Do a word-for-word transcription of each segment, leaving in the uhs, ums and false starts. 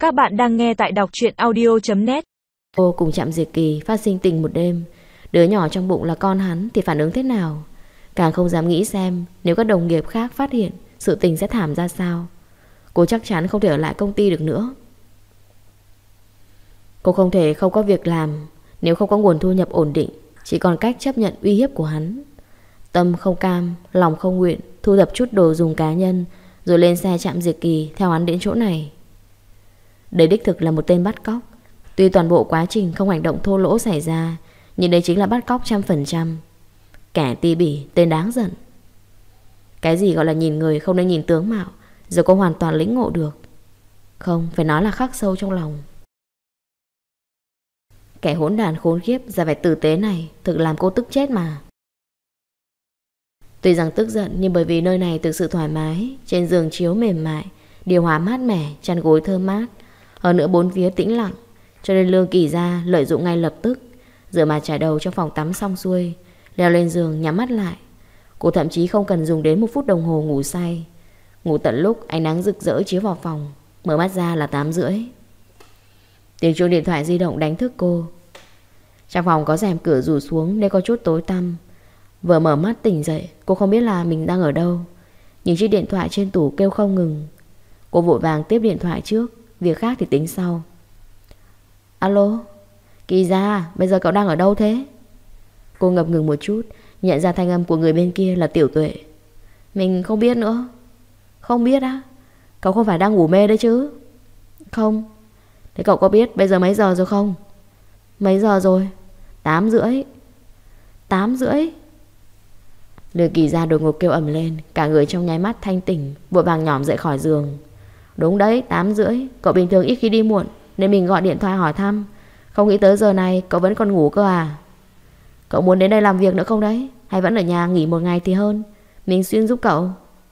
Các bạn đang nghe tại đọc truyện audio chấm net. Cô cùng Trạm Diệt Kỳ phát sinh tình một đêm. Đứa nhỏ trong bụng là con hắn thì phản ứng thế nào? Càng không dám nghĩ xem nếu các đồng nghiệp khác phát hiện sự tình sẽ thảm ra sao. Cô chắc chắn không thể ở lại công ty được nữa. Cô không thể không có việc làm. Nếu không có nguồn thu nhập ổn định, chỉ còn cách chấp nhận uy hiếp của hắn. Tâm không cam, lòng không nguyện, thu thập chút đồ dùng cá nhân, rồi lên xe Trạm Diệt Kỳ theo hắn đến chỗ này. Đây đích thực là một tên bắt cóc. Tuy toàn bộ quá trình không hành động thô lỗ xảy ra, nhưng đây chính là bắt cóc trăm phần trăm. Kẻ ti bỉ, tên đáng giận. Cái gì gọi là nhìn người không nên nhìn tướng mạo, giờ cô hoàn toàn lĩnh ngộ được. Không, phải nói là khắc sâu trong lòng. Kẻ hỗn đản khốn khiếp ra vẻ tử tế này thực làm cô tức chết mà. Tuy rằng tức giận, nhưng bởi vì nơi này thực sự thoải mái. Trên giường chiếu mềm mại, điều hòa mát mẻ, chăn gối thơm mát, hơn nữa bốn phía tĩnh lặng, cho nên Lương Kỳ Gia lợi dụng ngay lập tức. Rửa mặt chải đầu trong phòng tắm xong xuôi, leo lên giường nhắm mắt lại. Cô thậm chí không cần dùng đến một phút đồng hồ ngủ say. Ngủ tận lúc ánh nắng rực rỡ chiếu vào phòng. Mở mắt ra là tám rưỡi. Tiếng chuông điện thoại di động đánh thức cô. Trong phòng có rèm cửa rủ xuống nên có chút tối tăm. Vừa mở mắt tỉnh dậy, cô không biết là mình đang ở đâu. Những chiếc điện thoại trên tủ kêu không ngừng. Cô vội vàng tiếp điện thoại trước, việc khác thì tính sau. Alo, Kỳ Gia, bây giờ cậu đang ở đâu thế? Cô ngập ngừng một chút, nhận ra thanh âm của người bên kia là Tiểu Tuệ. Mình không biết nữa. Không biết á? Cậu không phải đang ngủ mê đấy chứ? Không. Thế cậu có biết bây giờ mấy giờ rồi không? Mấy giờ rồi? Tám rưỡi. Tám rưỡi? Lương Kỳ Gia đột ngột kêu ầm lên, cả người trong nháy mắt thanh tỉnh, vội vàng nhỏm dậy khỏi giường. Đúng đấy, tám rưỡi. Cậu bình thường ít khi đi muộn, nên mình gọi điện thoại hỏi thăm. Không nghĩ tới giờ này cậu vẫn còn ngủ cơ à? Cậu muốn đến đây làm việc nữa không đấy? Hay vẫn ở nhà nghỉ một ngày thì hơn? Mình xuyên giúp cậu.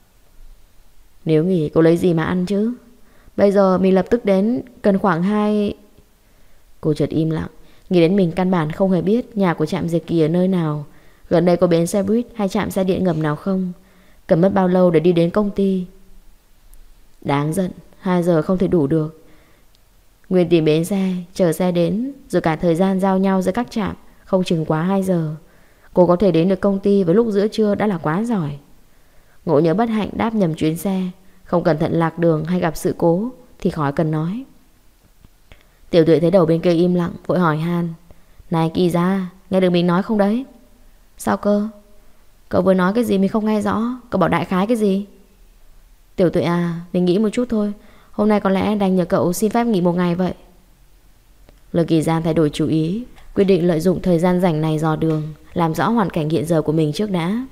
Nếu nghỉ cậu lấy gì mà ăn chứ? Bây giờ mình lập tức đến, cần khoảng hai... Cô chợt im lặng, nghĩ đến mình căn bản không hề biết nhà của Trạm Diệt Kỳ ở nơi nào, gần đây có bến xe buýt hay trạm xe điện ngầm nào không, cần mất bao lâu để đi đến công ty. Đáng giận, hai giờ không thể đủ được. Nguyên tìm bến xe, chờ xe đến, rồi cả thời gian giao nhau giữa các trạm không chừng quá hai giờ. Cô có thể đến được công ty vào lúc giữa trưa đã là quá giỏi. Ngộ nhỡ bất hạnh đáp nhầm chuyến xe, không cẩn thận lạc đường hay gặp sự cố thì khỏi cần nói. Tiểu Tuệ thấy đầu bên kia im lặng, vội hỏi han. Này Kỳ Gia, nghe được mình nói không đấy? Sao cơ? Cậu vừa nói cái gì mình không nghe rõ. Cậu bảo đại khái cái gì? Tiểu Tuệ à, mình nghĩ một chút thôi. Hôm nay có lẽ đành nhờ cậu xin phép nghỉ một ngày vậy. Lương Kỳ Gia thay đổi chủ ý, quyết định lợi dụng thời gian rảnh này dò đường, làm rõ hoàn cảnh hiện giờ của mình trước đã.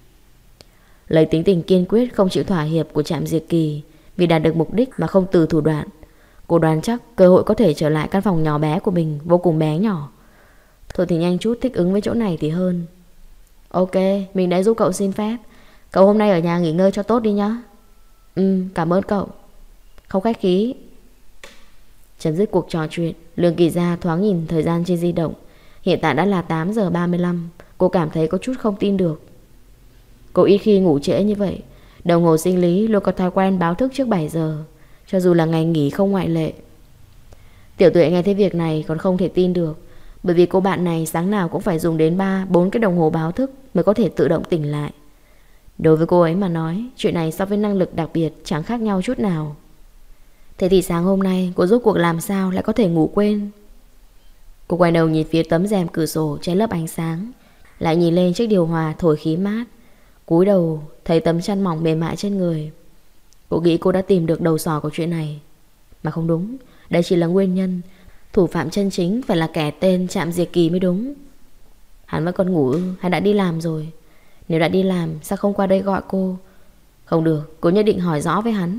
Lấy tính tình kiên quyết không chịu thỏa hiệp của Trạm Diệt Kỳ, vì đạt được mục đích mà không từ thủ đoạn, cô đoán chắc cơ hội có thể trở lại căn phòng nhỏ bé của mình vô cùng bé nhỏ. Thôi thì nhanh chút thích ứng với chỗ này thì hơn. Ok, mình đã giúp cậu xin phép. Cậu hôm nay ở nhà nghỉ ngơi cho tốt đi nhá. Ừ, cảm ơn cậu. Không khách khí. Chấm dứt cuộc trò chuyện, Lương Kỳ Gia thoáng nhìn thời gian trên di động. Hiện tại đã là tám giờ ba mươi lăm. Cô cảm thấy có chút không tin được. Cô ít khi ngủ trễ như vậy. Đồng hồ sinh lý luôn có thói quen báo thức trước bảy giờ, cho dù là ngày nghỉ không ngoại lệ. Tiểu Tuệ nghe thấy việc này còn không thể tin được, bởi vì cô bạn này sáng nào cũng phải dùng đến ba bốn cái đồng hồ báo thức mới có thể tự động tỉnh lại. Đối với cô ấy mà nói, chuyện này so với năng lực đặc biệt chẳng khác nhau chút nào. Thế thì sáng hôm nay cô rốt cuộc làm sao lại có thể ngủ quên? Cô quay đầu nhìn phía tấm rèm cửa sổ che lấp ánh sáng, lại nhìn lên chiếc điều hòa thổi khí mát, cúi đầu thấy tấm chăn mỏng mềm mại trên người. Cô nghĩ cô đã tìm được đầu sỏ của chuyện này. Mà không đúng, đây chỉ là nguyên nhân. Thủ phạm chân chính phải là kẻ tên Trạm Diệt Kỳ mới đúng. Hắn vẫn còn ngủ ư hay đã đi làm rồi? Nếu đã đi làm sao không qua đây gọi cô? Không được, cô nhất định hỏi rõ với hắn.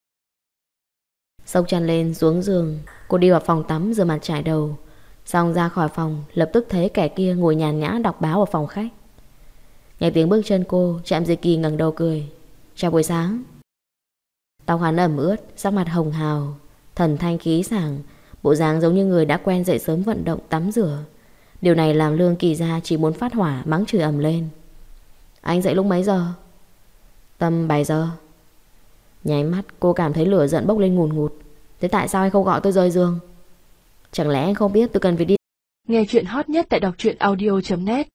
Xốc chăn lên xuống giường, cô đi vào phòng tắm rửa mặt chải đầu. Xong ra khỏi phòng, lập tức thấy kẻ kia ngồi nhàn nhã đọc báo ở phòng khách. Nghe tiếng bước chân cô, Trạm Diệt Kỳ ngẩng đầu cười. Chào buổi sáng. Tóc hắn ẩm ướt, sắc mặt hồng hào, thần thanh khí sảng, bộ dáng giống như người đã quen dậy sớm vận động tắm rửa. Điều này làm Lương Kỳ Gia chỉ muốn phát hỏa mắng chửi ầm lên. Anh dậy lúc mấy giờ? Tầm bảy giờ. Nháy mắt cô cảm thấy lửa giận bốc lên ngùn ngụt. Thế tại sao anh không gọi tôi rời giường? Chẳng lẽ anh không biết tôi cần phải đi? Nghe chuyện hot nhất tại đọc truyện audio chấm net.